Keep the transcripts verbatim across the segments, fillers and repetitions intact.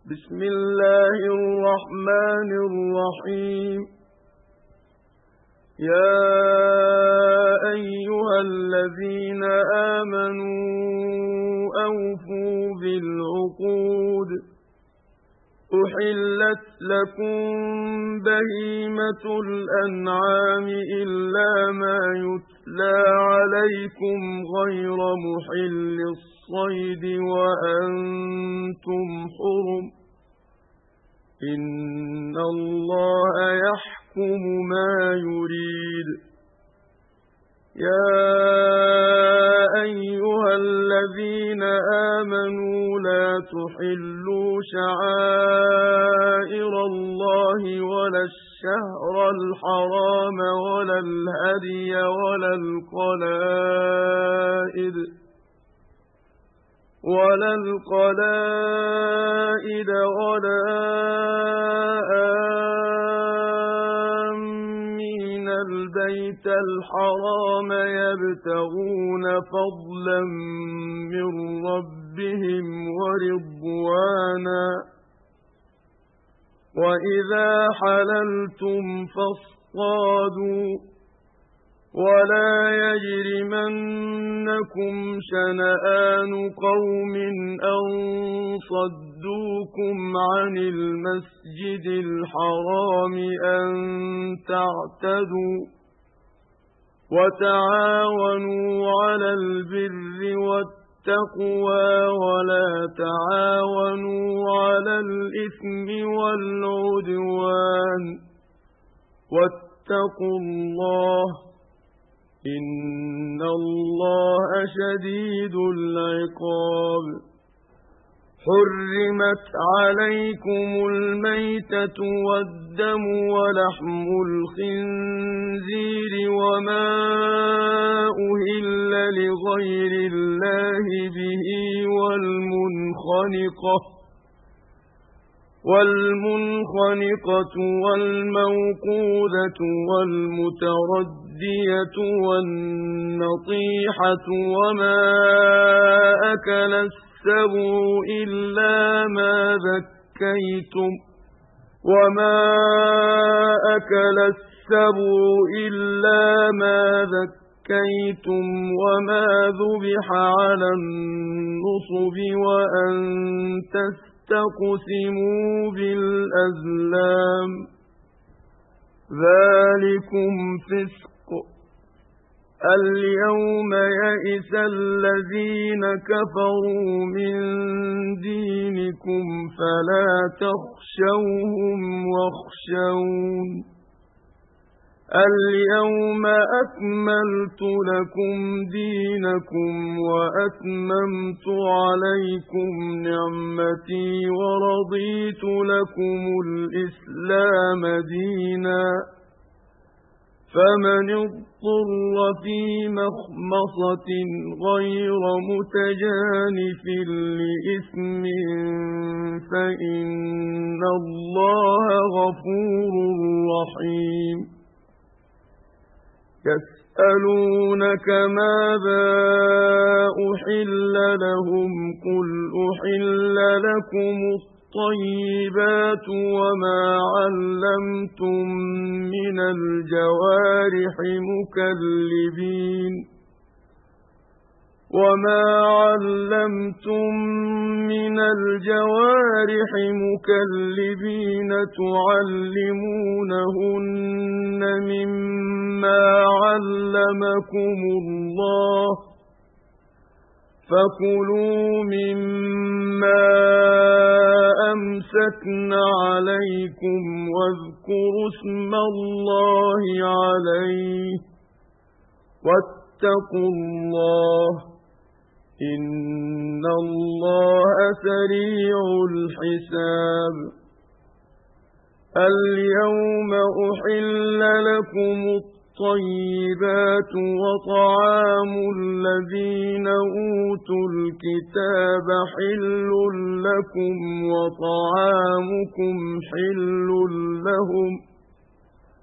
بسم الله الرحمن الرحيم يا أيها الذين آمنوا أوفوا بالعقود أحلت لكم بهيمة الأنعام إلا ما يتلى عليكم غير محل الصيد وأنتم حرم إن الله يحكم ما يريد يا أيها الذين آمنوا لا تحلوا شعائر الله ولا الشهر الحرام ولا الهدي ولا القلائد ولا القلائد ولا آمين البيت الحرام يبتغون فضلا من ربهم ورضوانا وإذا حللتم فاصطادوا ولا يجرمنكم شنآن قوم أن صدوكم عن المسجد الحرام أن تعتدوا وتعاونوا على البر والتقوى ولا تعاونوا على الإثم والعدوان واتقوا الله إن الله شديد العقاب حرمت عليكم الميتة والدم ولحم الخنزير وما أهل لغير الله به والمنخنقة والمنخنقة والموقوذة والمتردية والنطيحة وما أكل السبع إلا ما ذكيتم وما أكل السبع إلا ما ذكيتم وما ذبح على النصب وأن تستقسموا بالأزلام ذلكم فسق اليوم يئس الذين كفروا من دينكم فلا تخشوهم واخشون اليوم أكملت لكم دينكم وأتممت عليكم نعمتي ورضيت لكم الإسلام دينا فمن اضطر في مخمصة غير متجانف لإثم فإن الله غفور رحيم يسألونك ماذا أحل لهم قل أحل لكم الطيبات وما علمتم من الجوارح مكلبين وما علمتم من الجوارح مكلبين تعلمونهن مما علمكم الله فكلوا مما أمسكن عليكم واذكروا اسم الله عليه واتقوا الله إن الله سريع الحساب اليوم أحل لكم الطيبات وطعام الذين أوتوا الكتاب حل لكم وطعامكم حل لهم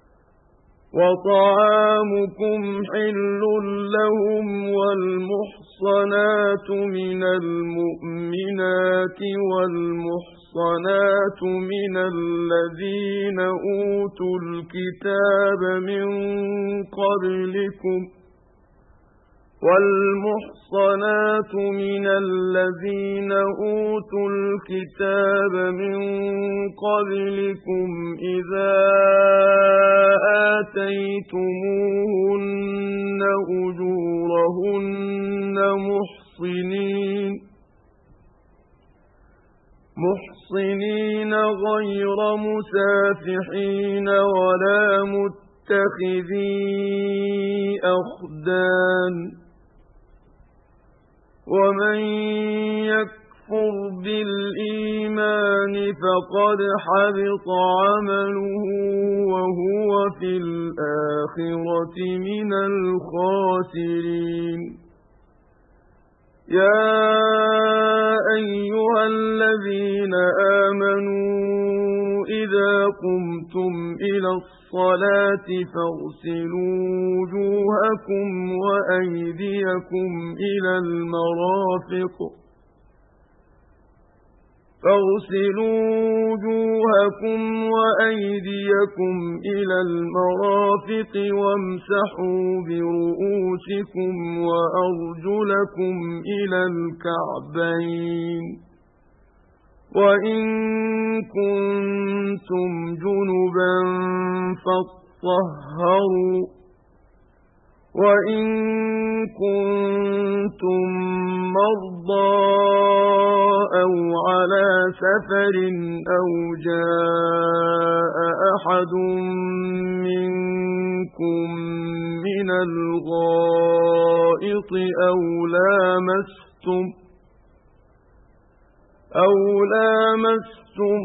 وطعامكم حل لهم والمحصنات والمحصنات من المؤمنات والمحصنات من الذين أوتوا الكتاب من قبلكم والمحصنات من الذين أوتوا الكتاب من قبلكم إذا آتيتموهن أجورهن محصنين محصنين غير مسافحين ولا متخذي أخدان ومن يكفر بالإيمان فقد حبط عمله وهو في الآخرة من الخاسرين يا أيها الذين آمنوا إذا قمتم إلى الصلاة فاغسلوا وجوهكم وأيديكم إلى المرافق فاغسلوا وجوهكم وأيديكم إلى المرافق وامسحوا برؤوسكم وأرجلكم إلى الكعبين وإن كنتم جنبا فاطهروا وإن كنتم مرضى أو على سفر أو جاء أحد منكم من الغائط أو لامستم أو لامستم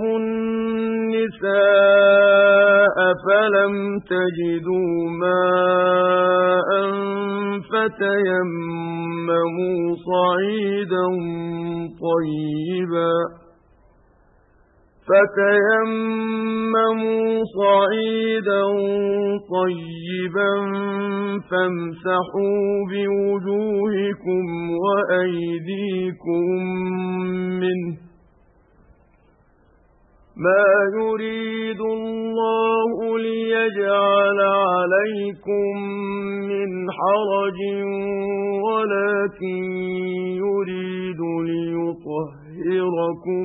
النساء فلم تجدوا ماء فتيمموا صعيدا طيبا فتيمموا صعيدا طيبا فامسحوا بوجوهكم وأيديكم منه ما يريد الله ليجعل عليكم من حرج ولكن يريد ليطهركم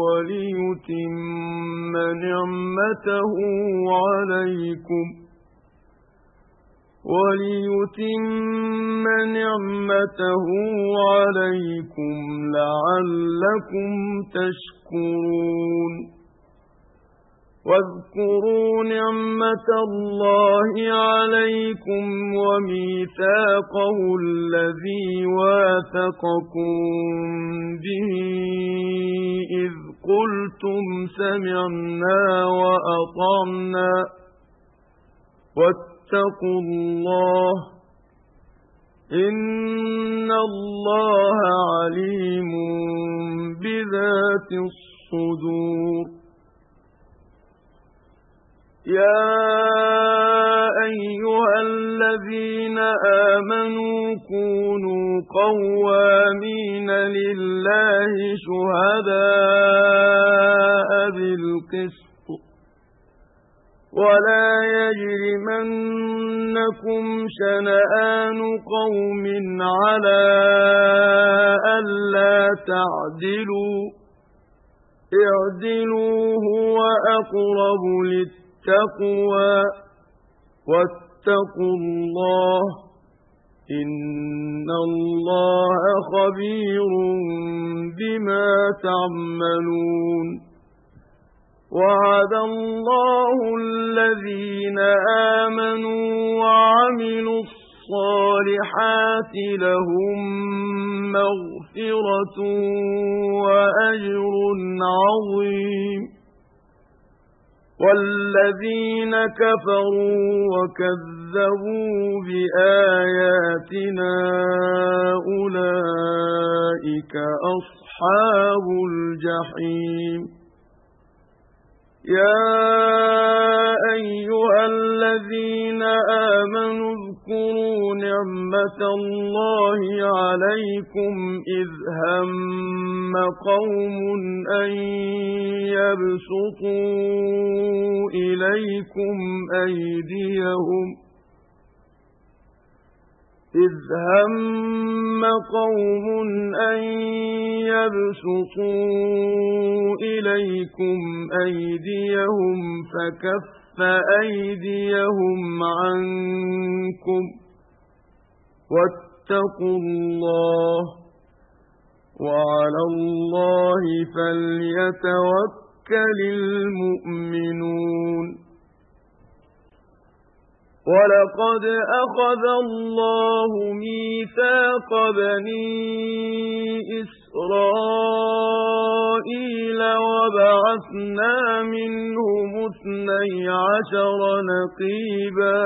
وليتم نعمته عليكم وليتم نعمته عليكم لعلكم تشكرون واذكروا نعمة الله عليكم وميثاقه الذي واثقكم به إذ قلتم سمعنا وأطعنا واتقوا الله إن الله عليم بذات الصدور يا أيها الذين آمنوا كونوا قوامين لله شهداء بالقسط ولا يجرمنكم شنآن قوم على ألا تعدلوا اعدلوا هو أقرب للتقوى واتقوا الله إن الله خبير بما تعملون وعد الله الذين آمنوا وعملوا الصالحات لهم مغفرة وأجر عظيم والذين كفروا وكذبوا بآياتنا أولئك أصحاب الجحيم يَا أَيُّهَا الَّذِينَ آمَنُوا اذْكُرُوا نِعْمَةَ اللَّهِ عَلَيْكُمْ إِذْ هَمَّ قَوْمٌ أَن يَبْسُطُوا إِلَيْكُمْ أَيْدِيَهُمْ إِذْ هَمَّ قَوْمٌ أَن يَبْسُطُوا إِلَيْكُمْ أَيْدِيَهُمْ فَكَفَّ أَيْدِيَهُمْ عَنكُمْ وَاتَّقُوا اللَّهَ وَعَلَى اللَّهِ فَلْيَتَوَكَّلِ الْمُؤْمِنُونَ وَلَقَدْ أَخَذَ اللَّهُ مِيثَاقَ بَنِي إِسْرَائِيلَ وَبَعَثْنَا مِنْهُمُ اثْنَيْ عَشَرَ نَقِيبًا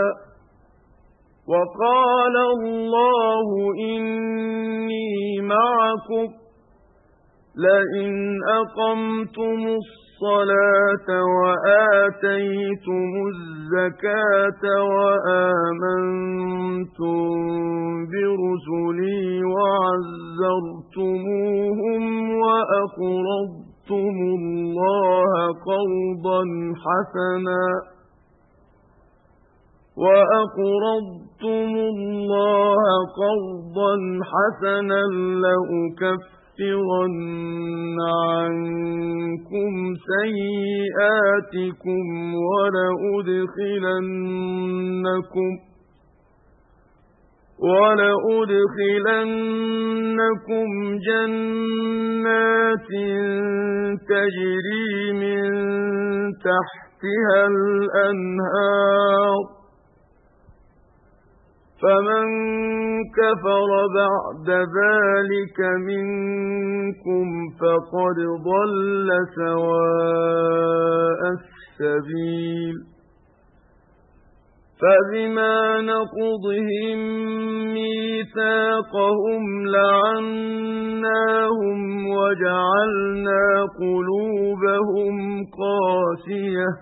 وَقَالَ اللَّهُ إِنِّي مَعَكُمْ لَئِنْ أَقَمْتُمُ الصَّلَاةَ وَآتَيْتُمُ الزَّكَاةَ وَآمَنْتُمْ بِرُسُلِي وَعَزَّرْتُمُوهُمْ وَأَقْرَضْتُمُ اللَّهَ قَرْضًا حَسَنًا وَأَقْرَضْتُمُ اللَّهَ قَرْضًا حَسَنًا لَّأُكَفِّرَنَّ عَنكُمْ سَيِّئَاتِكُمْ وَلَأُدْخِلَنَّكُمْ وَلَأُدْخِلَنَّكُمْ جَنَّاتٍ تَجْرِي مِن تَحْتِهَا الْأَنْهَارُ فَمَن كَفَرَ بَعْدَ ذَلِكَ مِنكُمْ فَقَدْ ضَلَّ سَوَاءَ السَّبِيلِ فَبِمَا نَقْضِهِم مِّيثَاقَهُمْ لَعَنَّاهُمْ وَجَعَلْنَا قُلُوبَهُمْ قَاسِيَةً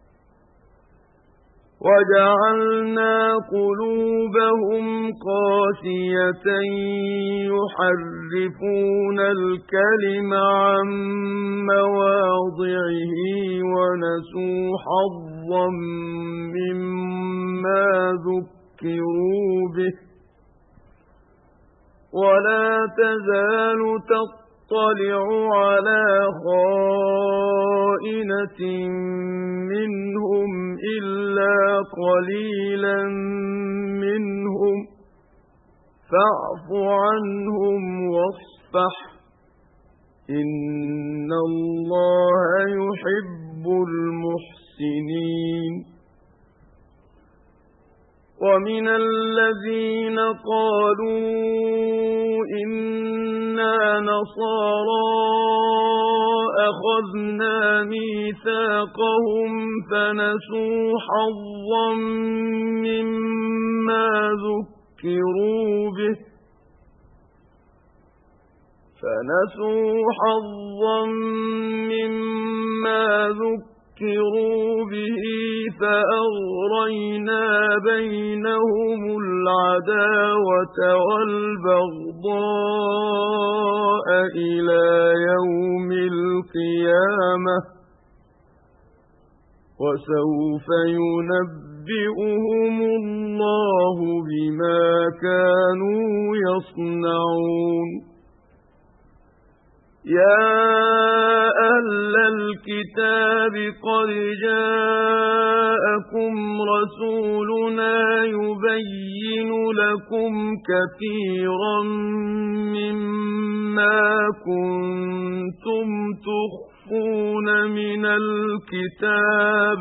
وَجَعَلْنَا قُلُوبَهُمْ قَاسِيَةً يُحَرِّفُونَ الْكَلِمَ عَن مَّوَاضِعِهِ وَنَسُوا حَظًّا مِّمَّا ذُكِّرُوا بِهِ وَلَا تَزَالُ تَطَّلِعُ عَلَىٰ خَائِنَةٍ مِّنْهُمْ إِلَّا قَلِيلًا مِّنْهُمْ فَاعْفُ عَنْهُمْ وَاصْفَحْ إِنَّ اللَّهَ يُحِبُّ الْمُحْسِنِينَ وَمِنَ الَّذِينَ قَالُوا إِنَّا نَصَارَىٰ أَخَذْنَا مِيثَاقَهُمْ فَنَسُوا حَظًّا مِّمَّا ذُكِّرُوا بِهِ فَنَسُوا حَظًّا مِّمَّا ذُكِّرُوا بِهِ فَأَغْرَيْنَا بَيْنَهُمُ الْعَدَاوَةَ وَالْبَغْضَاءَ إِلَى يَوْمِ الْقِيَامَةِ وَسَوْفَ يُنَبِّئُهُمُ اللَّهُ بِمَا كَانُوا يَصْنَعُونَ يَا أَهْلَ الْكِتَابِ قَدْ جَاءَكُمْ رَسُولُنَا يُبَيِّنُ لَكُمْ كَثِيرًا مِّمَّا كُنتُمْ تُخْفُونَ مِنَ الْكِتَابِ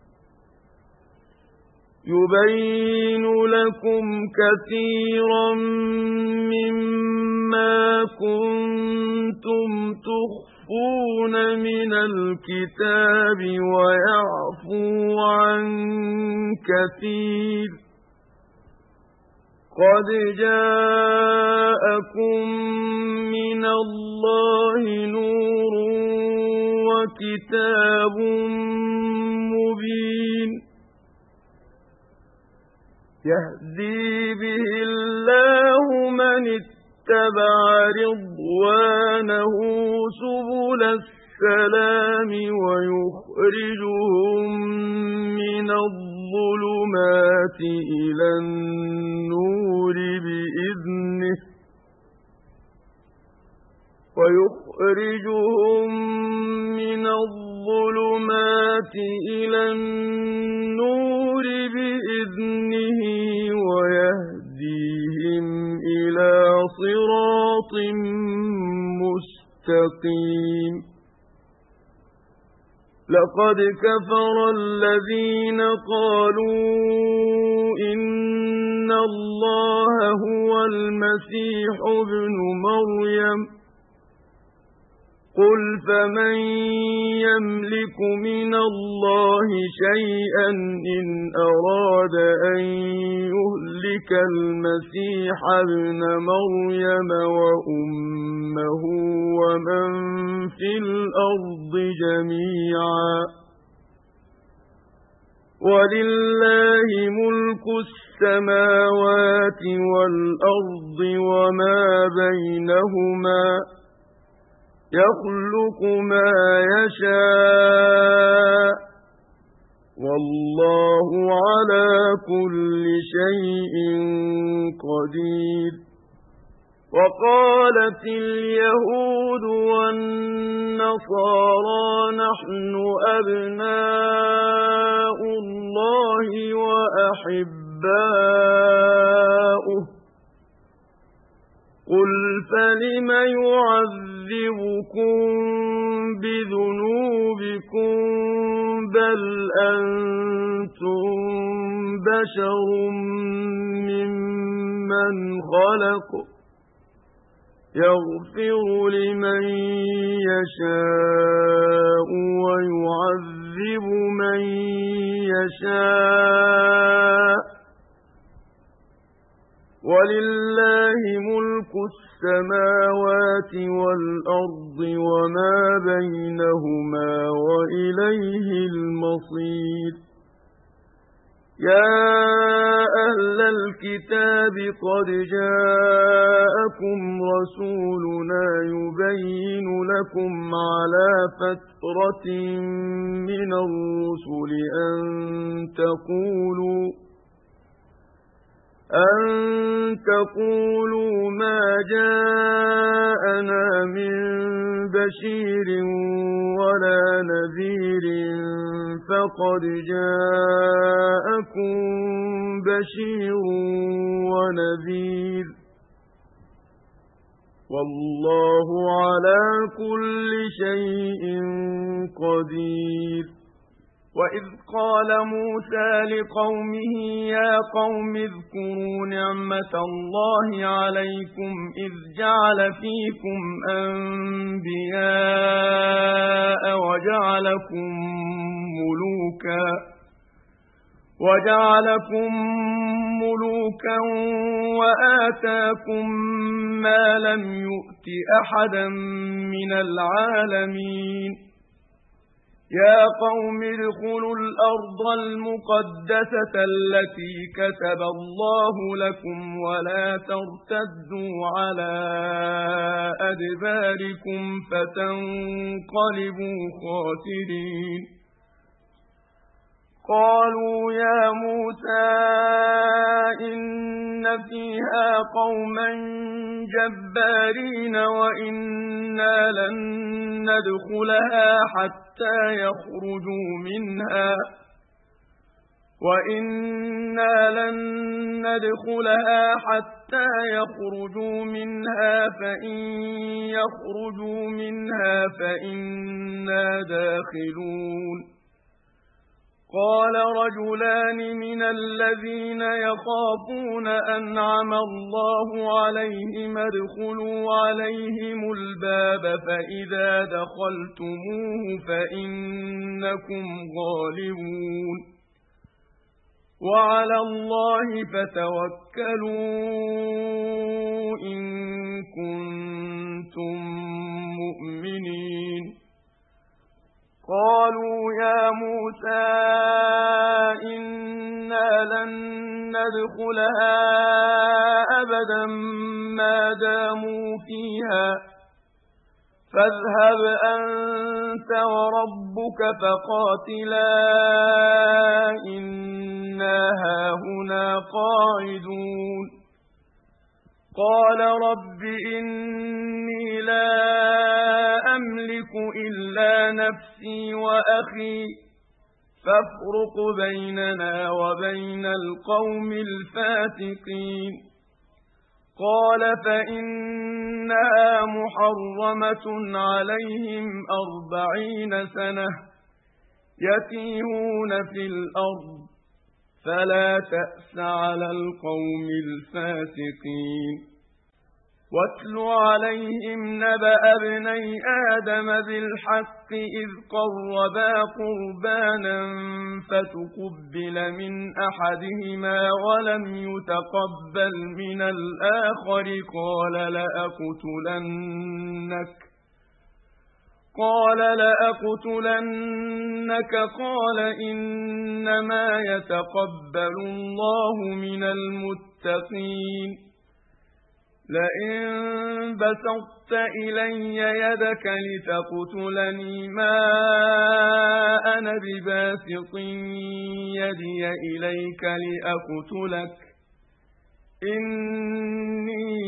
يُبَيِّنُ لَكُمْ كَثِيرًا مِّمَّا كُنتُمْ تُخْفُونَ مِنَ الْكِتَابِ وَيَعْفُو عَن كَثِيرٍ قَدْ جَاءَكُم مِّنَ اللَّهِ نُورٌ وكتاب مبين يهدي به الله من اتبع رضوانه سبل السلام ويخرجهم من الظلمات إلى النور بإذنه ويخرجهم من الظلمات إلى النور بإذنه ويهديهم إلى صراط مستقيم لقد كفر الذين قالوا إن الله هو المسيح ابن مريم قل فمن يملك من الله شيئا إن أراد أن يهلك المسيح ابن مريم وأمه ومن في الأرض جميعا ولله ملك السماوات والأرض وما بينهما يخلق ما يشاء والله على كل شيء قدير وقالت اليهود والنصارى نحن أبناء الله وأحباؤه قل فلم يعذبكم بذنوبكم بل أنتم بشر ممن خلق يغفر لمن يشاء ويعذب من يشاء ولله ملك السماوات والأرض وما بينهما وإليه المصير يا أهل الكتاب قد جاءكم رسولنا يبين لكم على فترة من الرسل أن تقولوا أن تقولوا ما جاءنا من بشير ولا نذير فقد جاءكم بشير ونذير والله على كل شيء قدير وإذ قال موسى لقومه يا قوم اذكروا نعمة الله عليكم إذ جعل فيكم أنبياء وجعلكم ملوكا وجعلكم ملوكا وآتاكم ما لم يؤت أحدا من العالمين يا قوم ادخلوا الأرض المقدسة التي كتب الله لكم ولا ترتدوا على أدباركم فتنقلبوا خاسرين قالوا يا موسى إن فيها قوما جبارين وإنا لن ندخلها حتى يخرجوا منها وإنا لن ندخلها حتى يخرجوا منها فإن يخرجوا منها فإنا داخلون قال رجلان من الذين يخافون أنعم الله عليهم ادخلوا عليهم الباب فإذا دخلتموه فإنكم غالبون وعلى الله فتوكلوا إن كنتم مؤمنين قالوا يا موسى إنا لن ندخلها أبدا ما داموا فيها فاذهب أنت وربك فقاتلا إنا هاهنا قاعدون قال رب إني لا أملك إلا نفسي وأخي فافرق بيننا وبين القوم الفاسقين قال فإنها محرمة عليهم أربعين سنة يتيهون في الأرض فلا تأس على القوم الفاسقين واتل عليهم نبأ ابني آدم بالحق إذ قربا قربانا فتقبل من أحدهما ولم يتقبل من الآخر قال لأقتلنك قال لأقتلنك قال إنما يتقبل الله من المتقين لئن بسطت إلي يدك لتقتلني ما أنا بباسط يدي إليك لأقتلك إني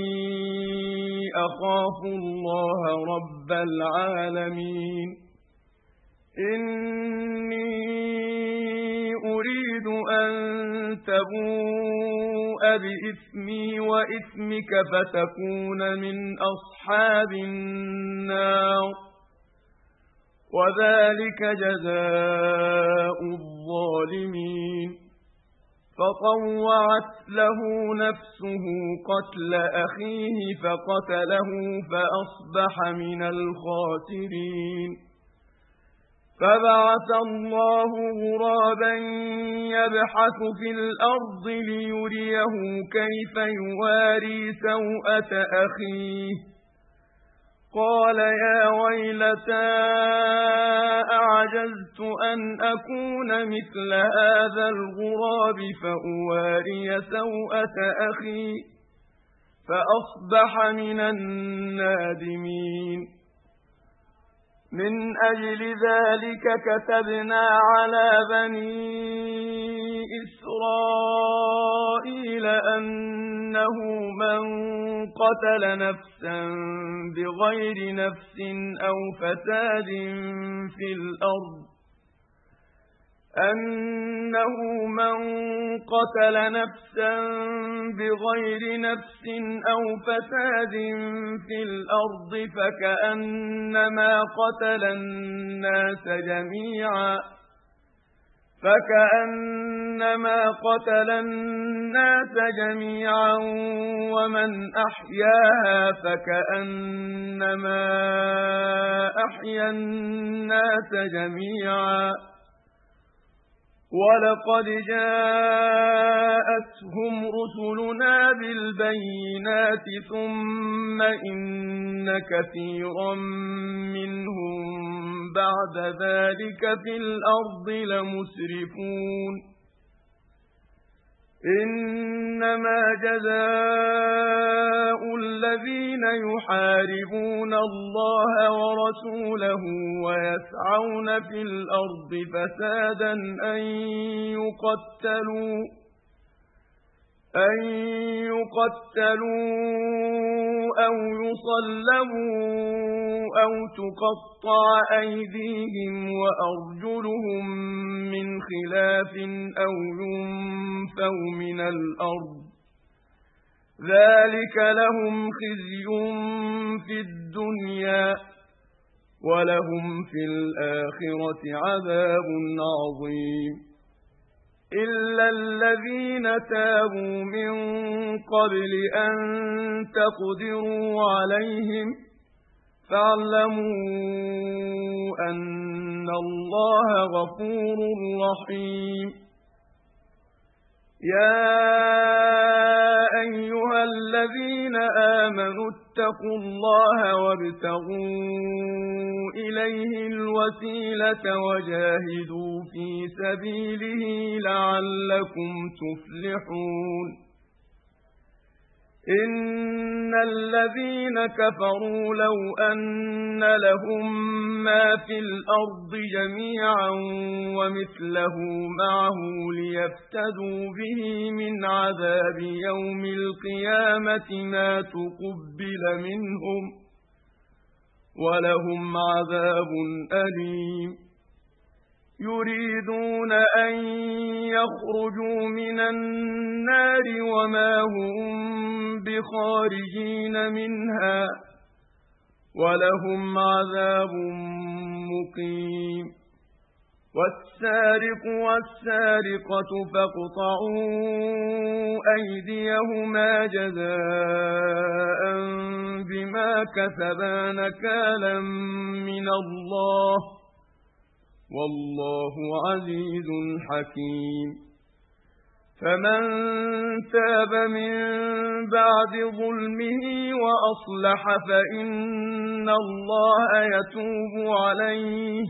أخاف الله رب العالمين إني أريد أن تبوء بإثمي وإثمك فتكون من أصحاب النار وذلك جزاء الظالمين فطوعت له نفسه قتل أخيه فقتله فأصبح من الخاسرين فبعث الله غرابا يبحث في الأرض ليريه كيف يواري سوءة أخيه قال يا ويلتى أعجزت أن أكون مثل هذا الغراب فأواري سوءة أخي فأصبح من النادمين من أجل ذلك كتبنا على بني إسرائيل أنه من قتل نفسا بغير نفس أو فساد في الأرض أنه من قتل نفسا بغير نفس أو فساد في الأرض فكأنما قتل الناس جميعا فكأنما قتل الناس جميعا ومن أحياها فكأنما أحيا الناس جميعا ولقد جاءتهم رسلنا بالبينات ثم إن كثيرا منهم بعد ذلك في الأرض لمسرفون إنما جزاء الذين يحاربون الله ورسوله ويسعون في الأرض فسادا أن يقتلوا أن يقتلوا أو يصلبوا أو تقطع أيديهم وأرجلهم من خلاف أو ينفوا من الأرض ذلك لهم خزي في الدنيا ولهم في الآخرة عذاب عظيم إلا الذين تابوا من قبل أن تقدروا عليهم فاعلموا أن الله غفور رحيم يا أيها الذين آمنوا اتقوا الله وابتغوا إليه الوسيلة وجاهدوا في سبيله لعلكم تفلحون إن الذين كفروا لو أن لهم ما في الأرض جميعا ومثله معه ليفتدوا به من عذاب يوم القيامة ما تقبل منهم ولهم عذاب أليم يريدون أن يخرجوا من النار وما هم بخارجين منها ولهم عذاب مقيم والسارق والسارقة فاقطعوا أيديهما جزاء بما كسبا نكالا من الله والله عزيز حكيم فمن تاب من بعد ظلمه وأصلح فإن الله يتوب عليه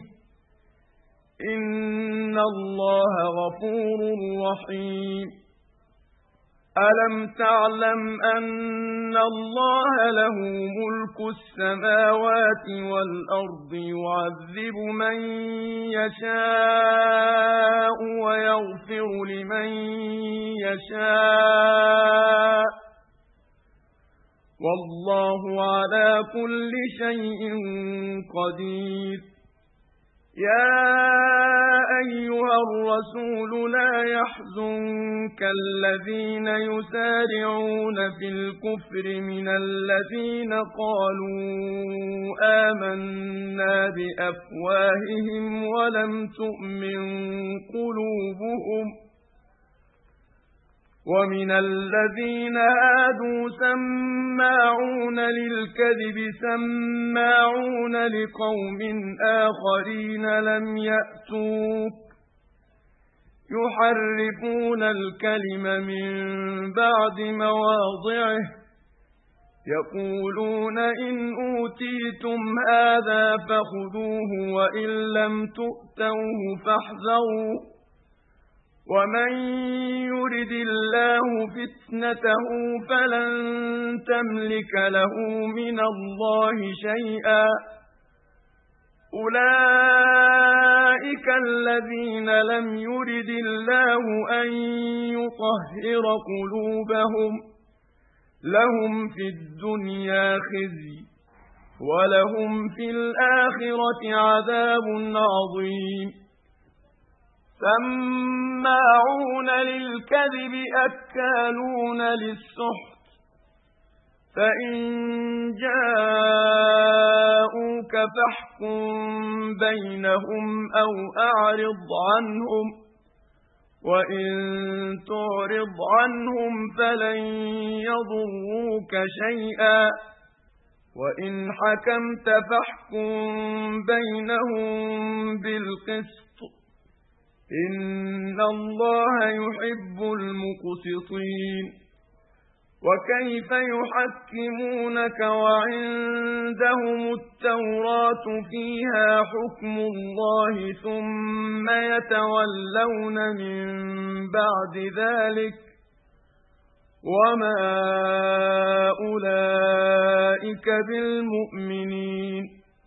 إن الله غفور رحيم ألم تعلم أن الله له ملك السماوات والأرض يعذب من يشاء ويغفر لمن يشاء والله على كل شيء قدير يا أيها الرسول لا يحزنك الذين يسارعون في الكفر من الذين قالوا آمنا بأفواههم ولم تؤمن قلوبهم ومن الذين هادوا سماعون للكذب سماعون لقوم آخرين لم يأتوك يحرفون الكلم من بعد مواضعه يقولون إن أوتيتم هذا فخذوه وإن لم تؤتوه فاحذروا ومن يرد الله فتنته فلن تملك له من الله شيئا أولئك الذين لم يرد الله أن يطهر قلوبهم لهم في الدنيا خزي ولهم في الآخرة عذاب عظيم سماعون للكذب أكالون للسحت فإن جاءوك فاحكم بينهم أو أعرض عنهم وإن تعرض عنهم فلن يضروك شيئا وإن حكمت فاحكم بينهم بالقسط إن الله يحب المقسطين وكيف يحكمونك وعندهم التوراة فيها حكم الله ثم يتولون من بعد ذلك وما أولئك بالمؤمنين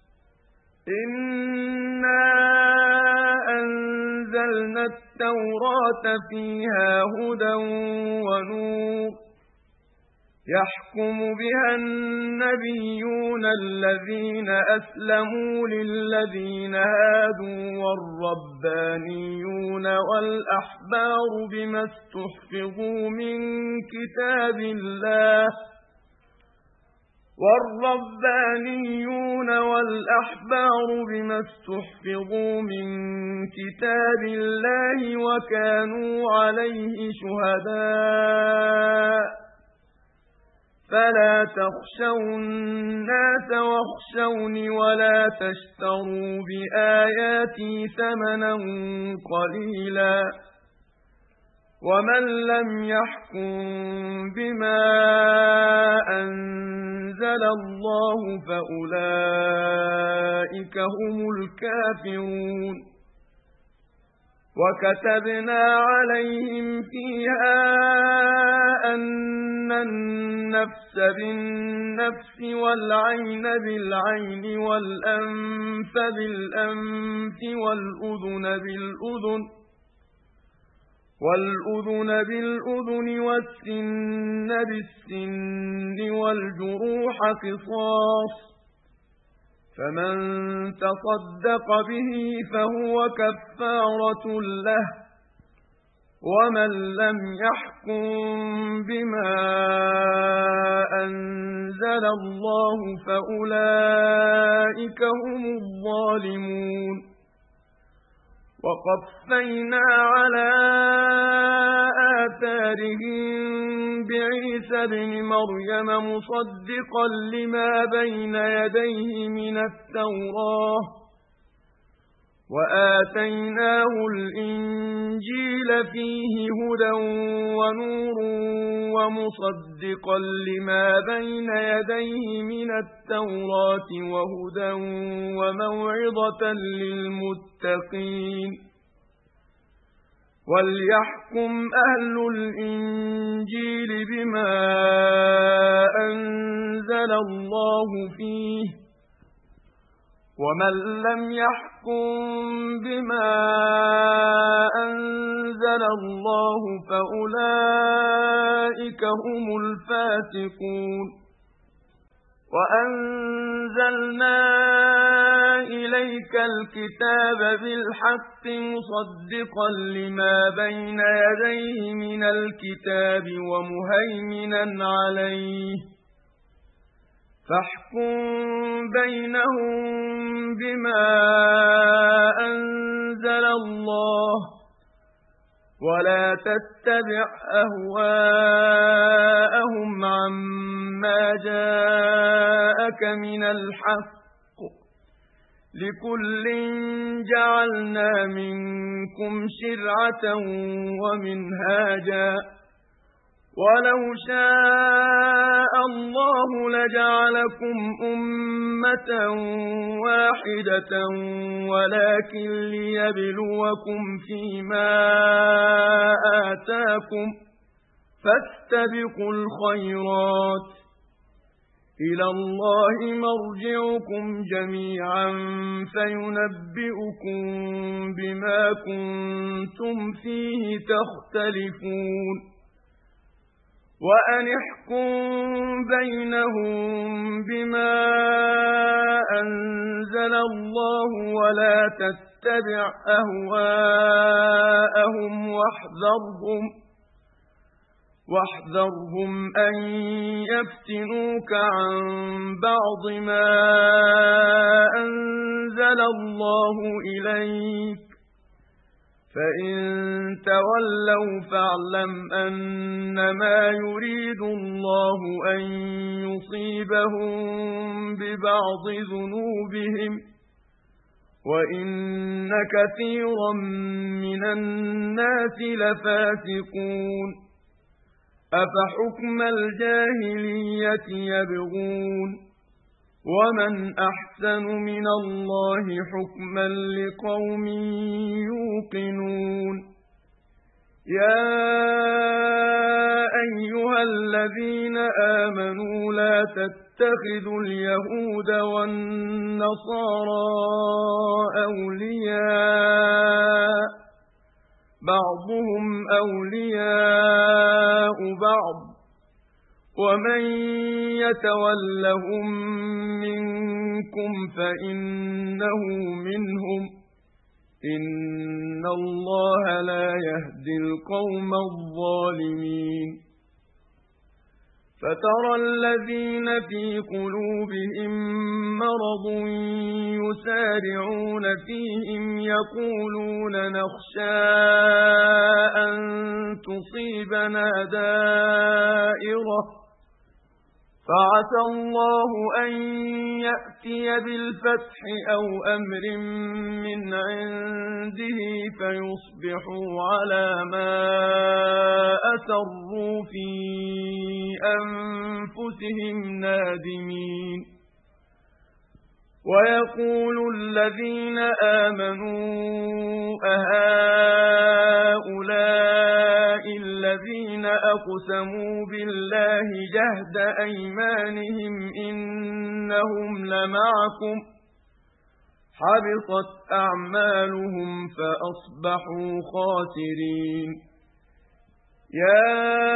إنا أنزلنا التوراة فيها هدى ونور يحكم بها النبيون الذين أسلموا للذين هادوا والربانيون والأحبار بما استحفظوا من كتاب الله والربانيون والأحبار بما استحفظوا من كتاب الله وكانوا عليه شهداء فلا تخشوا الناس واخشوني ولا تشتروا بآياتي ثمنا قليلا ومن لم يحكم بما أنزل الله فأولئك هم الكافرون وكتبنا عليهم فيها أن النفس بالنفس والعين بالعين والأنف بالأنف والأذن بالأذن والأذن بالأذن والسن بالسن والجروح قصاص فمن تصدق به فهو كفارة له ومن لم يحكم بما أنزل الله فأولئك هم الظالمون وقفينا على آثارهم بعيسى ابن مريم مصدقا لما بين يديه من التوراة وآتيناه الإنجيل فيه هدى ونور ومصدقا لما بين يديه من التوراة وهدى وموعظة للمتقين وليحكم أهل الإنجيل بما أنزل الله فيه ومن لم يحكم بما أنزل الله فأولئك هم الفاسقون وأنزلنا إليك الكتاب بالحق مصدقا لما بين يديه من الكتاب ومهيمنا عليه فاحكم بينهم بما أنزل الله ولا تتبع أهواءهم عما جاءك من الحق لكل جعلنا منكم شرعة ومنهاجا ولو شاء الله لجعلكم أمة واحدة ولكن ليبلوكم فيما آتاكم فاستبقوا الخيرات إلى الله مرجعكم جميعا فينبئكم بما كنتم فيه تختلفون وأن احكم بينهم بما أنزل الله ولا تتبع أهواءهم واحذرهم واحذرهم أن يفتنوك عن بعض ما أنزل الله إليك فإن تولوا فاعلم أنما يريد الله أن يصيبهم ببعض ذنوبهم وإن كثيرا من الناس لفاسقون أفحكم الجاهلية يبغون ومن أحسن من الله حكما لقوم يوقنون يا أيها الذين آمنوا لا تتخذوا اليهود والنصارى أولياء بعضهم أولياء بعض ومن يتولهم منكم فإنه منهم إن الله لا يهدي القوم الظالمين فترى الذين في قلوبهم مرض يسارعون فيهم يقولون نخشى أن تصيبنا دائرة فعسى الله أن يأتي بالفتح أو أمر من عنده كيف يصبحوا على ما أسروا في أنفسهم نادمين ويقول الذين آمنوا أهؤلاء الذين أقسموا بالله جهد أيمانهم إنهم لمعكم حبطت أعمالهم فأصبحوا خاسرين يا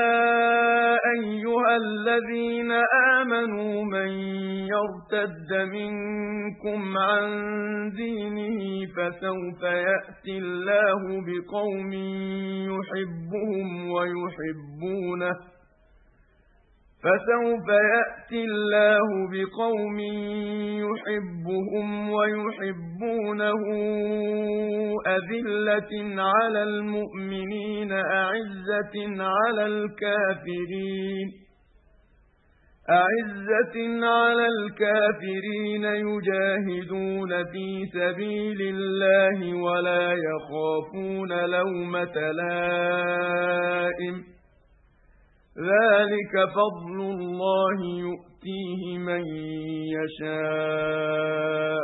أيها الذين آمنوا من يرتد منكم عن دينه فسوف يأتي الله بقوم يحبهم ويحبونه فسوف يأتي الله بقوم يحبهم ويحبونه أذلة على المؤمنين أعزة على الكافرين أعزة على الكافرين يجاهدون في سبيل الله ولا يخافون لومة لائم ذلك فضل الله يؤتيه من يشاء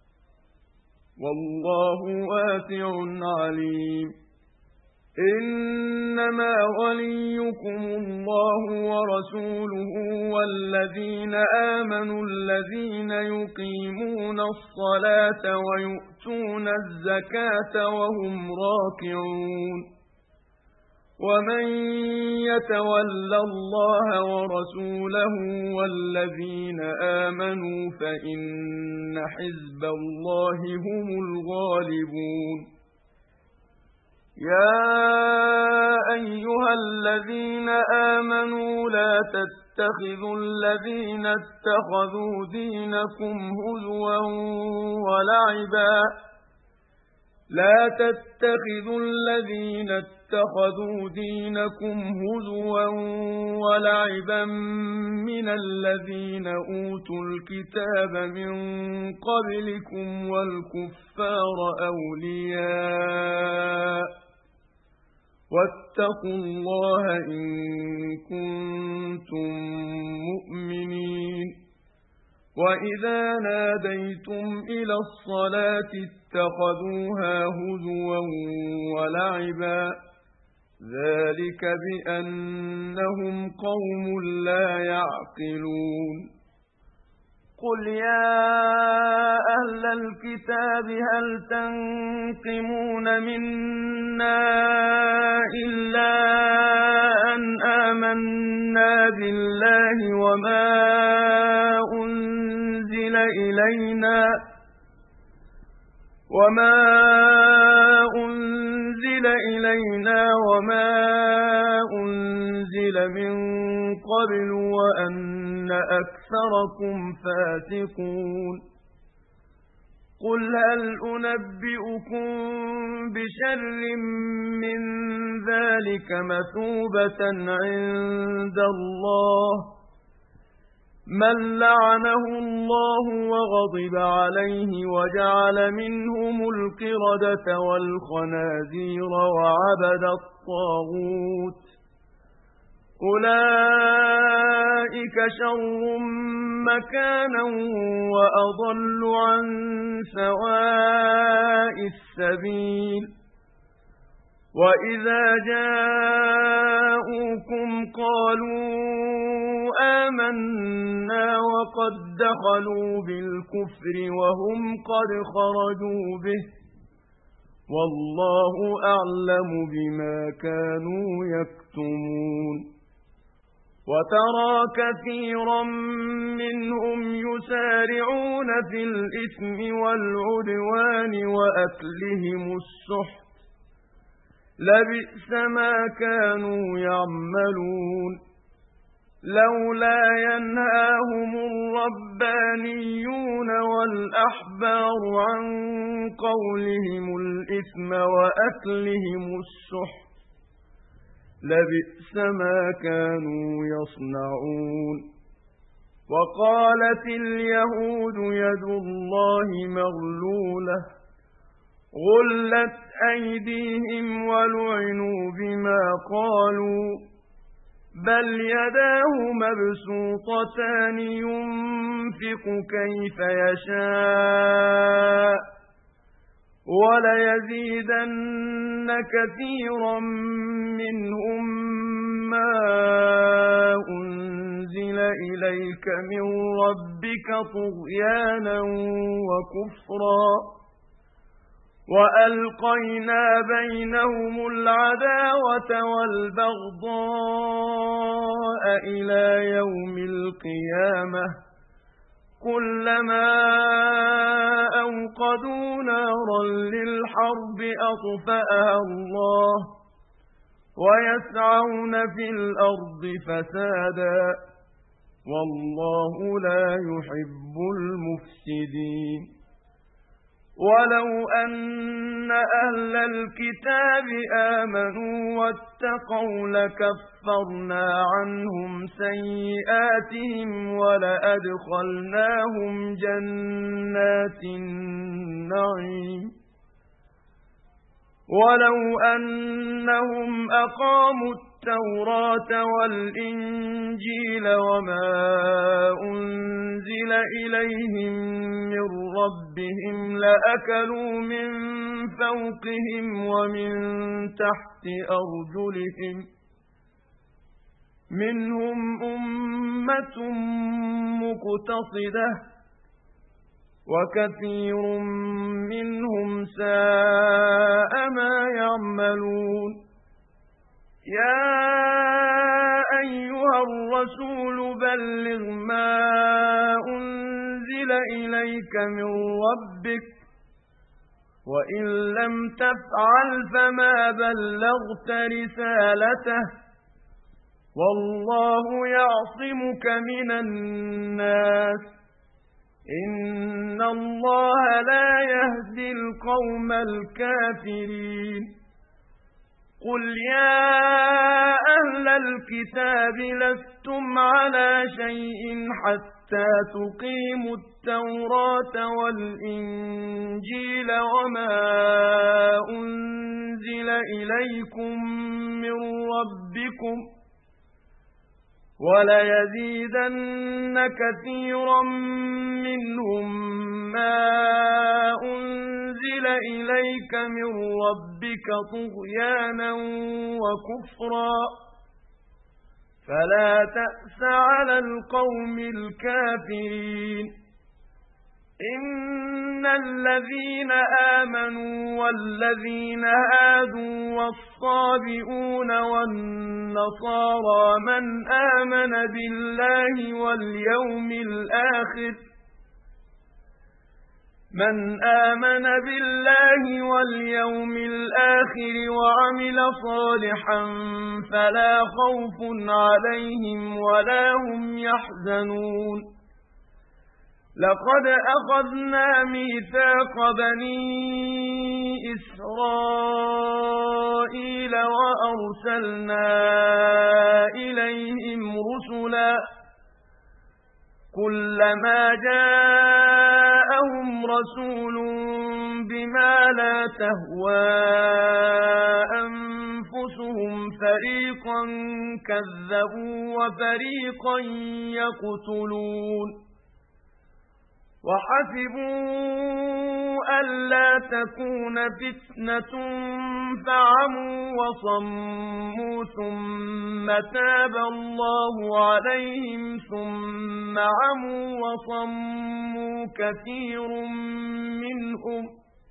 والله واسع عليم إنما وليكم الله ورسوله والذين آمنوا الذين يقيمون الصلاة ويؤتون الزكاة وهم راكعون ومن يتول الله ورسوله والذين آمنوا فإن حزب الله هم الغالبون يا أيها الذين آمنوا لا تتخذوا الذين اتخذوا دينكم هزوا ولعبا لا تتخذوا الذين اتخذوا دينكم هزوا ولعبا من الذين أوتوا الكتاب من قبلكم والكفار أولياء واتقوا الله إن كنتم مؤمنين وإذا ناديتم إلى الصلاة اتخذوها هزوا ولعبا ذلك بأنهم قوم لا يعقلون قل يا أهل الكتاب هل تنقمون منا إلا أن آمنا بالله وما أنزل إلينا وما أنزل إلينا وما أنزل من قبل وأن أكثركم فاسقون قل هل أنبئكم بشر من ذلك مثوبة عند الله من لعنه الله وغضب عليه وجعل منهم القردة والخنازير وعبد الطاغوت أولئك شر مكانا وأضل عن سواء السبيل وإذا جاءوكم قالوا آمنا وقد دخلوا بالكفر وهم قد خرجوا به والله أعلم بما كانوا يكتمون وترى كثيرا منهم يسارعون في الإثم والعدوان وأكلهم السحت لبئس ما كانوا يعملون لولا ينهاهم الربانيون والأحبار عن قولهم الإثم وأكلهم السحت لبئس ما كانوا يصنعون وقالت اليهود يد الله مغلولة غلت أيديهم ولعنوا بما قالوا بل يداه مبسوطتان ينفق كيف يشاء وليزيدن كثيرا منهم ما أنزل إليك من ربك طغيانا وكفرا وألقينا بينهم العداوة والبغضاء إلى يوم القيامة كلما أوقدوا نارا للحرب أطفأها الله ويسعون في الأرض فسادا والله لا يحب المفسدين ولو أن أهل الكتاب آمنوا واتقوا لكفرنا عنهم سيئاتهم ولأدخلناهم جنات النعيم ولو أنهم أقاموا التوراة والإنجيل وما أنزل إليهم من ربهم لأكلوا من فوقهم ومن تحت أرجلهم منهم أمة مقتصدة وكثير منهم ساء ما يعملون يا أيها الرسول بلغ ما أنزل إليك من ربك وإن لم تفعل فما بلغت رسالته والله يعصمك من الناس إن الله لا يهدي القوم الكافرين قل يا أهل الكتاب لستم على شيء حتى تقيموا التوراة والإنجيل وما أنزل إليكم من ربكم وليزيدن كثيرا منهم ما أنزل إليك من ربك طغيانا وكفرا فلا تأس على القوم الكافرين إن الذين آمنوا والذين هادوا والصابئون والنصارى من آمن بالله واليوم الآخر من آمن بالله واليوم الآخر وعمل صالحا فلا خوف عليهم ولا هم يحزنون لقد أخذنا ميثاق بني إسرائيل وأرسلنا إليهم رسلا كلما جاءهم رسول بما لا تهوى أنفسهم فريقا كذبوا وفريقا يقتلون وحسبوا ألا تكون فتنة فعموا وصموا ثم تاب الله عليهم ثم عموا وصموا كثير منهم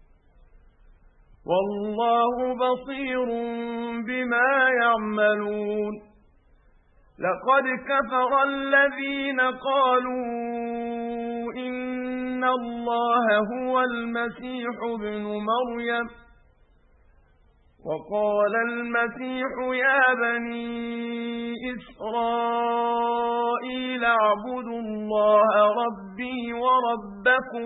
والله بصير بما يعملون لقد كفر الذين قالوا إن الله هو المسيح ابن مريم وقال المسيح يا بني إسرائيل اعبدوا الله ربي وربكم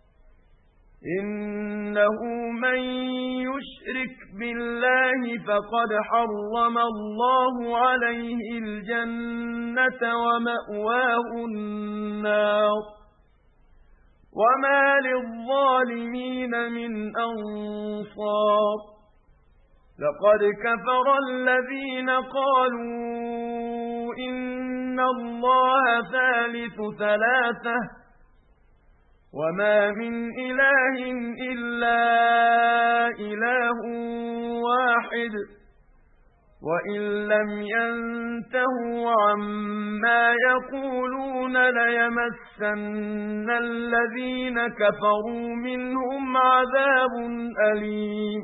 إنه من يشرك بالله فقد حرم الله عليه الجنة ومأواه النار وما للظالمين من أنصار لقد كفر الذين قالوا إن الله ثالث ثلاثة وما من إله إلا إله واحد وإن لم ينتهوا عما يقولون ليمسن الذين كفروا منهم عذاب أليم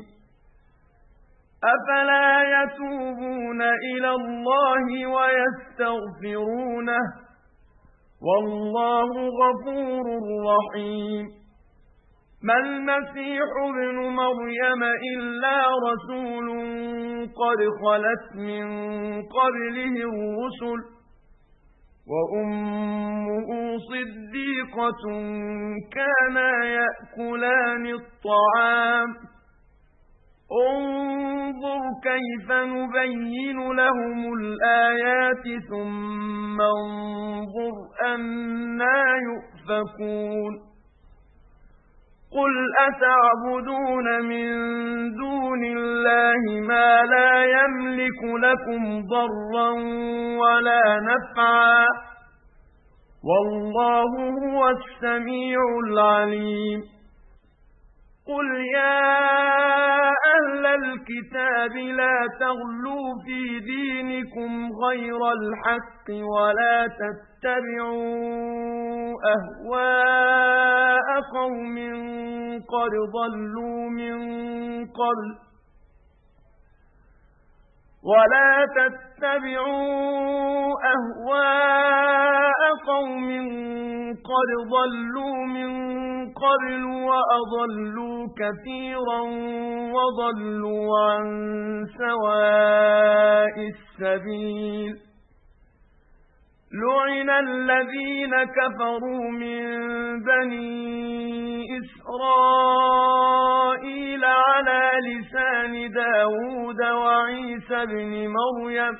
أفلا يتوبون إلى الله ويستغفرونه والله غفور رحيم ما المسيح ابن مريم إلا رسول قد خلت من قبله الرسل وأمه صديقة كانا يأكلان الطعام انظر كيف نبين لهم الآيات ثم انظر أنى يؤفكون قل أتعبدون من دون الله ما لا يملك لكم ضرا ولا نفعا والله هو السميع العليم قل يا أهل الكتاب لا تغلوا في دينكم غير الحق ولا تتبعوا أهواء قوم قد ضلوا من قبل ولا تتبعوا أهواء قوم قد ضلوا من قبل وأضلوا كثيرا وضلوا عن سواء السبيل لعن الذين كفروا من بني إسرائيل على لسان داود وعيسى بن مريم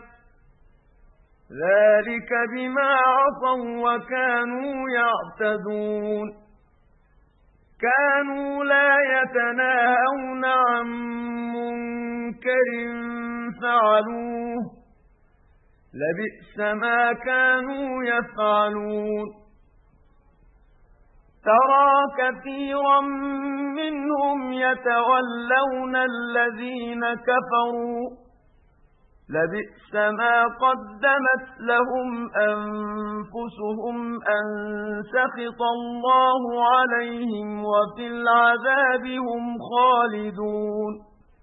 ذلك بما عصوا وكانوا يعتدون كانوا لا يتناهون عن منكر فعلوه لبئس ما كانوا يفعلون ترى كثيرا منهم يتولون الذين كفروا لبئس ما قدمت لهم أنفسهم أن سخط الله عليهم وفي العذاب هم خالدون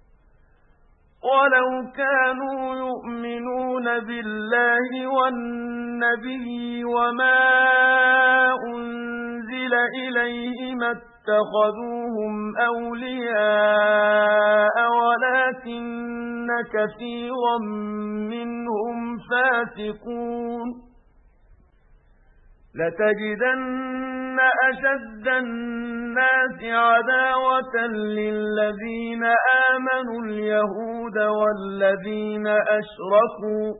ولو كانوا يؤمنون بالله والنبي وما أنزل إليه ما اتخذوهم أولياء ولكن كثيرا منهم فاسقون لتجدن أشد الناس عداوة للذين آمنوا اليهود والذين أشركوا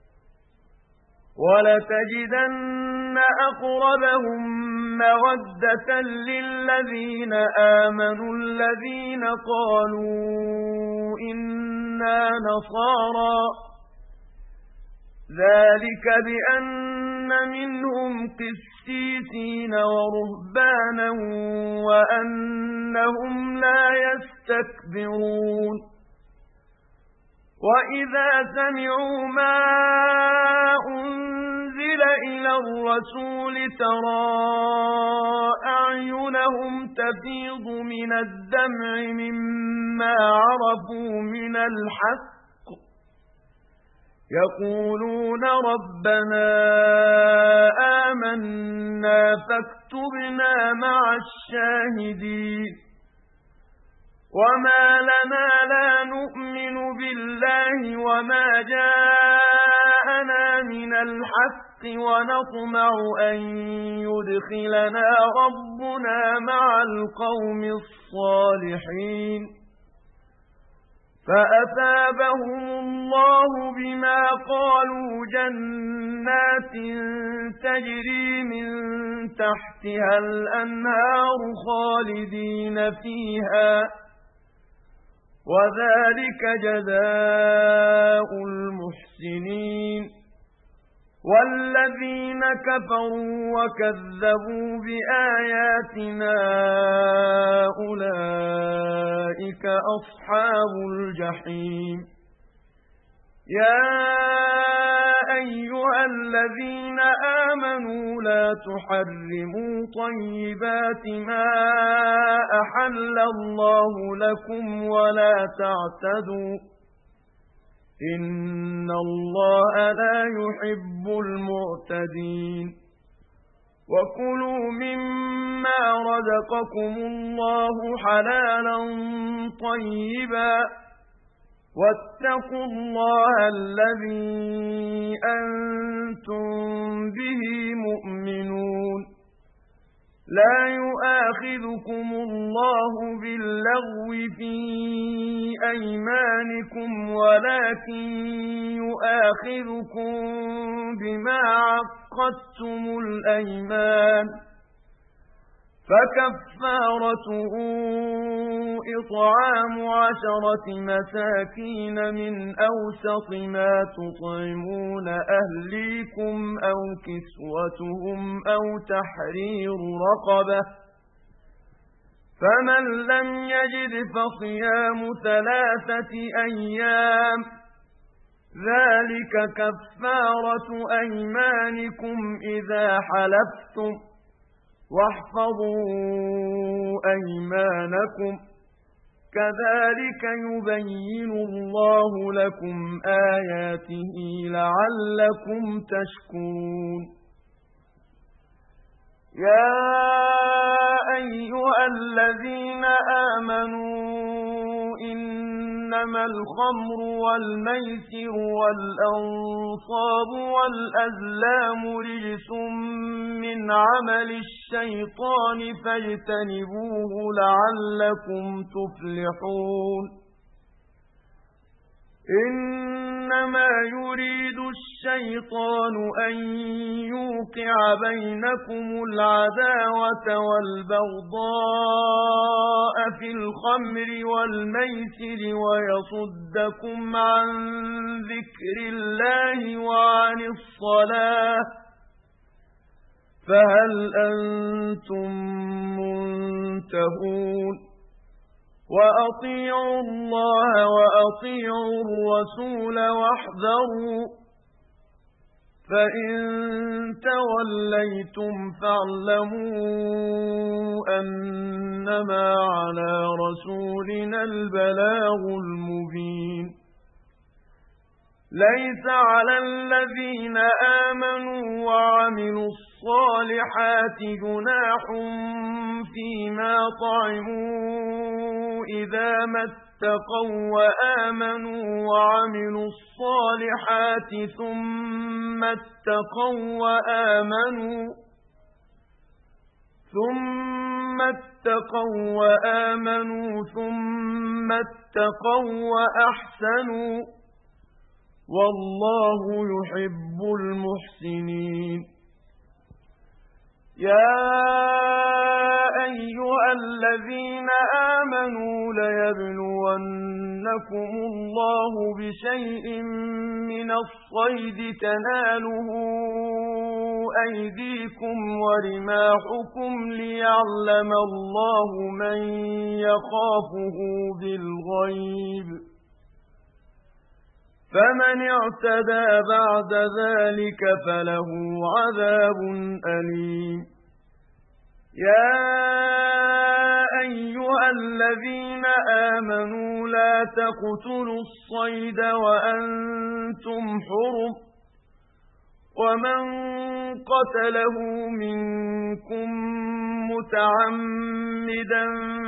ولتجدن أقربهم مودة للذين آمنوا الذين قالوا إنا نصارى ذلك بأن منهم قسيسين ورهبانا وأنهم لا يستكبرون وإذا سمعوا ما أنزل إلى الرسول ترى أعينهم تفيض من الدمع مما عرفوا من الحق يقولون ربنا آمنا فاكتبنا مع الشاهدين وما لنا لا نؤمن بالله وما جاءنا من الحق ونطمع أن يدخلنا ربنا مع القوم الصالحين فأثابهم الله بما قالوا جنات تجري من تحتها الأنهار خالدين فيها وذلك جزاء المحسنين والذين كفروا وكذبوا بآياتنا أولئك أصحاب الجحيم يا أيها الذين آمنوا لا تحرموا طيبات ما أحل الله لكم ولا تعتدوا إن الله لا يحب المعتدين وكلوا مما رزقكم الله حلالا طيبا واتقوا الله الذي أنتم به مؤمنون لا يؤاخذكم الله باللغو في أيمانكم ولكن يؤاخذكم بما عقدتم الأيمان فكفارته إطعام عشرة مساكين من أوسط ما تطعمون أهليكم أو كسوتهم أو تحرير رقبة فمن لم يجد فصيام ثلاثة أيام ذلك كفارة أيمانكم إذا حلفتم واحفظوا أيمانكم كذلك يبين الله لكم آياته لعلكم تشكرون يا أيها الذين آمنوا إنما الخمر والميسر والأنصاب والأزلام رجس من عمل الشيطان فاجتنبوه لعلكم تفلحون إنما يريد الشيطان أن يوقع بينكم العداوة والبغضاء في الخمر والميسر ويصدكم عن ذكر الله وعن الصلاة فهل أنتم منتهون وأطيعوا الله وأطيعوا الرسول واحذروا فإن توليتم فاعلموا أنما على رسولنا البلاغ المبين ليس على الذين آمنوا وعملوا الصالحات جناح فيما طعموا إذا ما اتقوا وآمنوا وعملوا الصالحات ثم اتقوا وآمنوا ثم اتقوا وآمنوا ثم اتقوا وأحسنوا والله يحب المحسنين يا أيها الذين آمنوا ليبلونكم الله بشيء من الصيد تناله أيديكم ورماحكم ليعلم الله من يخافه بالغيب فمن اعتدى بعد ذلك فله عذاب أليم يا أيها الذين آمنوا لا تقتلوا الصيد وأنتم حرم ومن قتله منكم متعمدا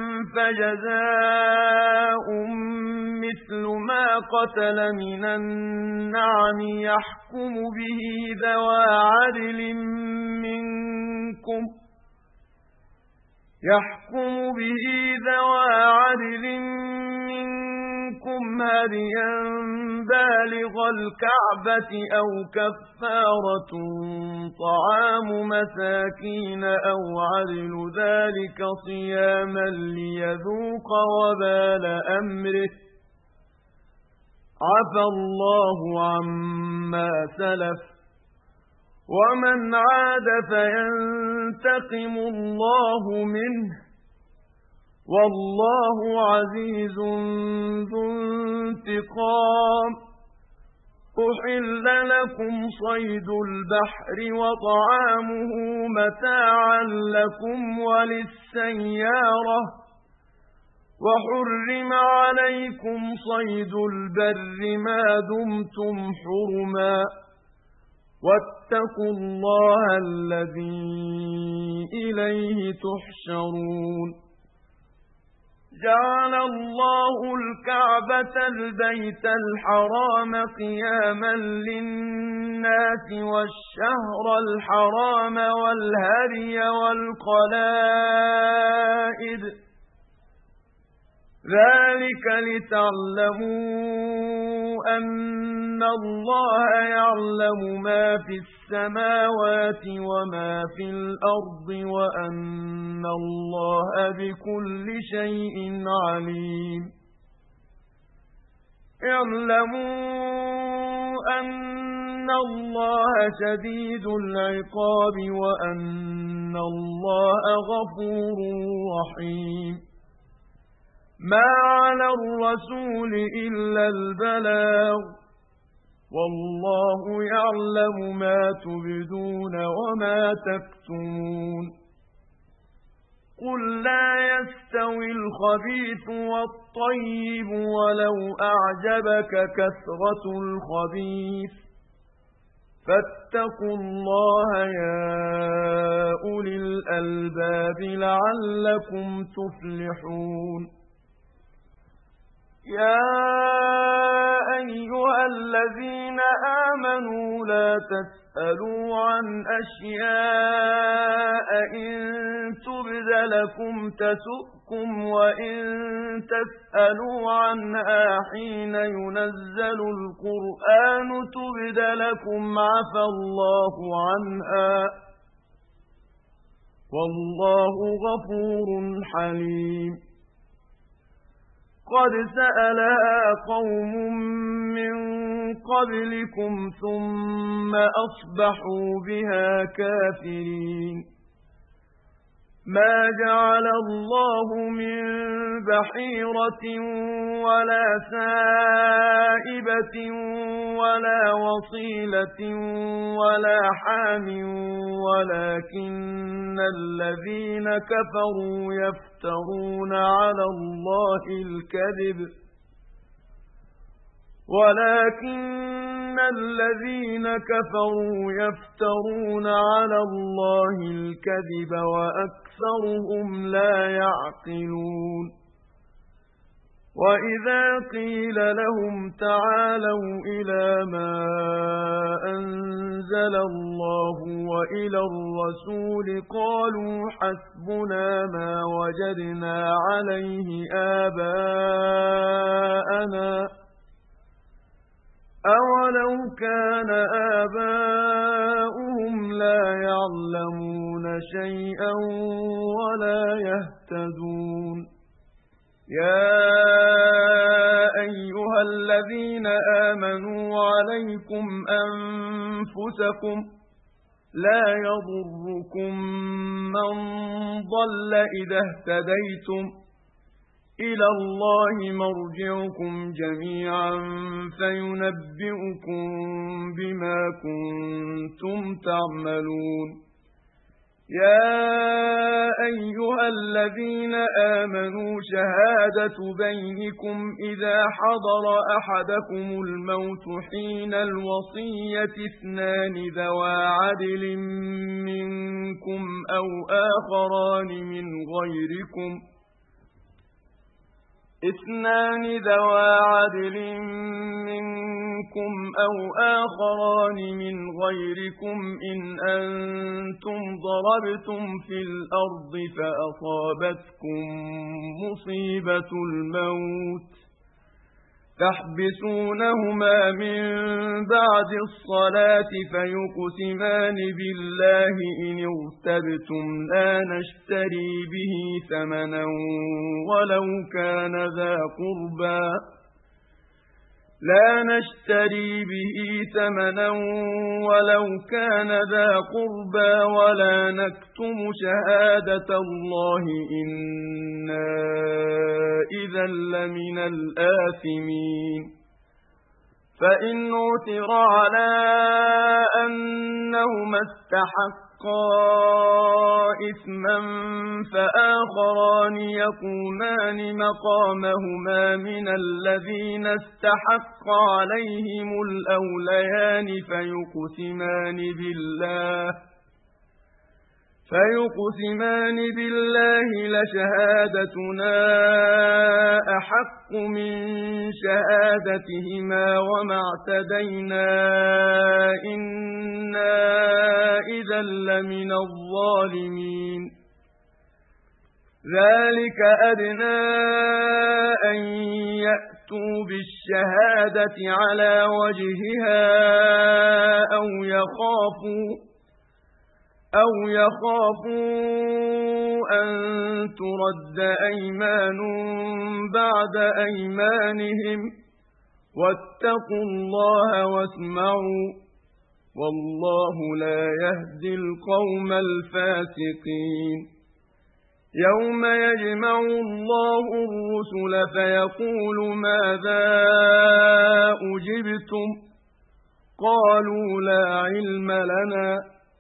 فجزاء مثل ما قتل من النعم يحكم به ذوى عدل منكم يحكم به ذوى عدل منكم هديا بالغ الكعبة أو كفارة طعام مساكين أو عدل ذلك صياما ليذوق وبال أمره عفى الله عما سلف ومن عاد فينتقم الله منه والله عزيز ذو انتقام أحل لكم صيد البحر وطعامه متاعا لكم وللسيارة وحرم عليكم صيد البر ما دمتم حرما واتقوا الله الذي إليه تحشرون جعل الله الكعبة البيت الحرام قياما للناس والشهر الحرام والهدي والقلائد ذلك لتعلموا أن الله يعلم ما في السماوات وما في الأرض وأن الله بكل شيء عليم اعلموا أن الله شديد العقاب وأن الله غفور رحيم ما على الرسول إلا البلاغ والله يعلم ما تبدون وما تكتمون قل لا يستوي الخبيث والطيب ولو أعجبك كثرة الخبيث فاتقوا الله يا أولي الألباب لعلكم تفلحون يا أيها الذين آمنوا لا تسألوا عن أشياء إن تبد لكم تسؤكم وإن تسألوا عنها حين ينزل القرآن تبد لكم عفى الله عنها والله غفور حليم قد سألها قوم من قبلكم ثم أصبحوا بها كافرين ما جعل الله من بحيرة ولا سائبة ولا وصيلة ولا حام ولكن الذين كفروا يفترون على الله الكذب ولكن الذين كفروا يفترون على الله الكذب وأكثرهم لا يعقلون وإذا قيل لهم تعالوا إلى ما أنزل الله وإلى الرسول قالوا حسبنا ما وجدنا عليه آباءنا أولو كان آباؤهم لا يعلمون شيئا ولا يهتدون يا أيها الذين آمنوا عليكم أنفسكم لا يضركم من ضل إذا اهتديتم إلى الله مرجعكم جميعا فينبئكم بما كنتم تعملون يا أيها الذين آمنوا شهادة بينكم إذا حضر أحدكم الموت حين الوصية اثنان ذوى عدل منكم أو آخران من غيركم اثنان ذوى عدل منكم أو آخران من غيركم إن أنتم ضربتم في الأرض فأصابتكم مصيبة الموت تحبسونهما من بعد الصلاة فيقسمان بالله إن ارتبتم لا نشتري به ثمنا ولو كان ذا قربى لا نشتري به ثمنا ولو كان ذا قربى ولا نكتم شهادة الله إنا إذا لمن الآثمين فإن عثر على أنهما استحقا إثما فآخران يقومان مقامهما من الذين استحق عليهم الأوليان فيقسمان بالله فيقسمان بالله لشهادتنا أحق من شهادتهما وما اعتدينا إنا إذا لمن الظالمين ذلك أدنى أن يأتوا بالشهادة على وجهها أو يخافوا أو يخافوا أن ترد أيمان بعد أيمانهم واتقوا الله واسمعوا والله لا يهدي القوم الفاسقين يوم يجمع الله الرسل فيقول ماذا أجبتم قالوا لا علم لنا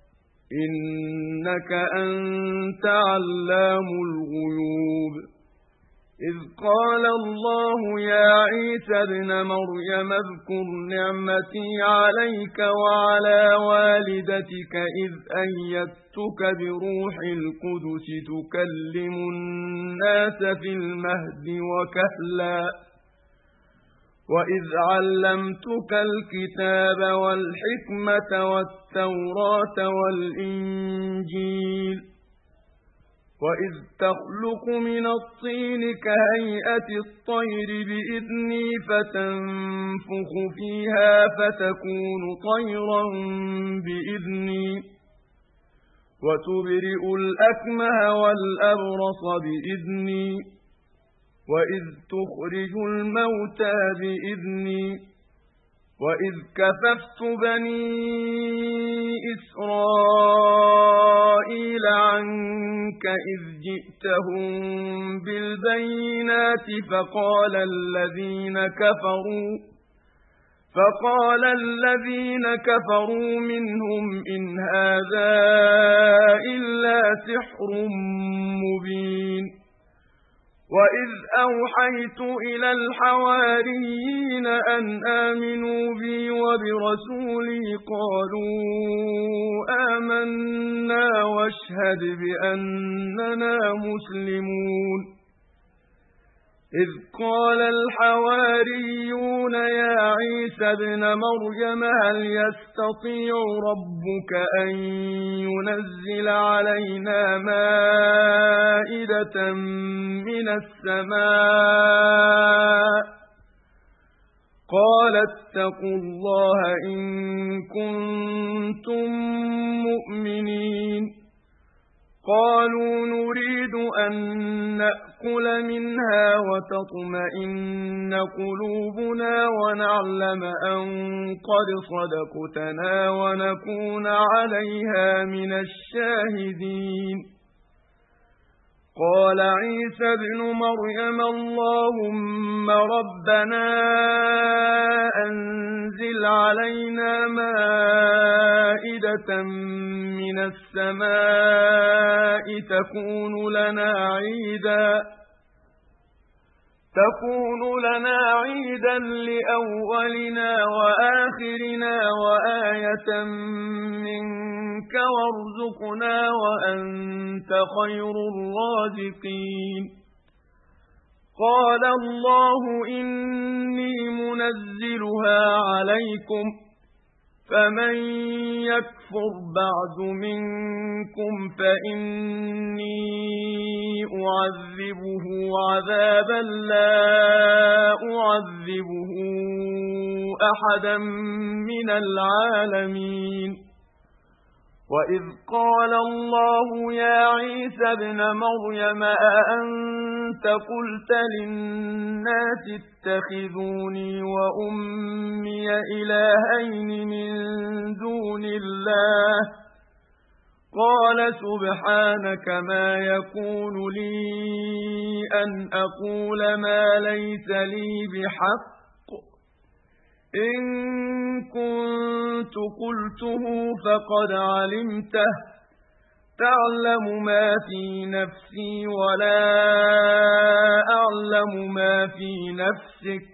إنك أنت علام الغيوب إذ قال الله يا عيسى ابن مريم اذكر نعمتي عليك وعلى والدتك إذ أيدتك بروح القدس تكلم الناس في المهد وكهلا وإذ علمتك الكتاب والحكمة والتوراة والإنجيل وإذ تخلق من الطين كهيئة الطير بإذني فتنفخ فيها فتكون طيرا بإذني وتبرئ الأكمه والأبرص بإذني وإذ تخرج الموتى بإذني وإذ كففت بني إسرائيل عنك إذ جئتهم بالبينات فقال الذين كفروا فقال الذين كفروا منهم إن هذا إلا سحر مبين وإذ أوحيت إلى الحواريين أن آمنوا بي وبرسولي قالوا آمنا واشهد بأننا مسلمون إذ قال الحواريون يا عيسى ابن مريم هل يستطيع ربك أن ينزل علينا مائدة من السماء قال اتقوا الله إن كنتم مؤمنين قالوا نريد أن نأكل منها وتطمئن قلوبنا ونعلم أن قد صدقتنا ونكون عليها من الشاهدين قال عيسى ابن مريم اللهم ربنا أنزل علينا مائدة من السماء تكون لنا عيدا تكون لنا عيدا لأولنا وآخرنا وآية منك وارزقنا وأنت خير الرازقين قال الله إني منزلها عليكم فمن يكفر بعد منكم فإني أعذبه عذابا لا أعذبه نعذبه أحدا من العالمين وإذ قال الله يا عيسى ابن مريم أأنت قلت للناس اتخذوني وأمي إلهين من دون الله قال سبحانك ما يكون لي أن أقول ما ليس لي بحق إن كنت قلته فقد علمته تعلم ما في نفسي ولا أعلم ما في نفسك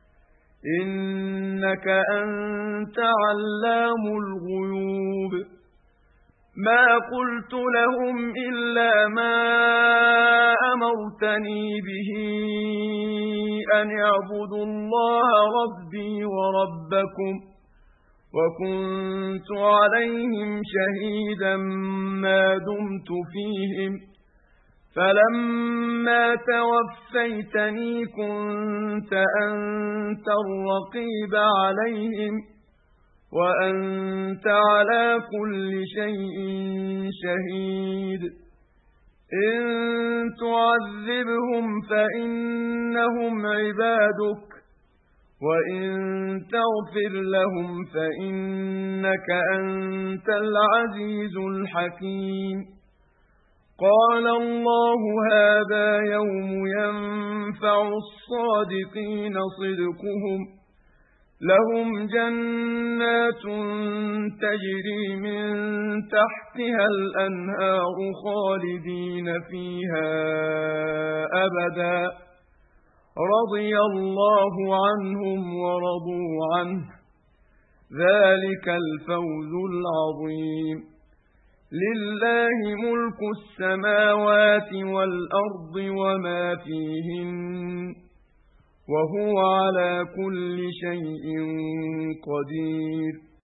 إنك أنت علام الغيوب ما قلت لهم إلا ما أمرتني به أن اعبدوا الله ربي وربكم وكنت عليهم شهيدا ما دمت فيهم فلما توفيتني كنت أنت الرقيب عليهم وأنت على كل شيء شهيد إن تعذبهم فإنهم عبادك وإن تغفر لهم فإنك أنت العزيز الحكيم قال الله هذا يوم ينفع الصادقين صدقهم لهم جنات تجري من تحتها الأنهار خالدين فيها أبدا رضي الله عنهم ورضوا عنه ذلك الفوز العظيم لله ملك السماوات والأرض وما فيهن وهو على كل شيء قدير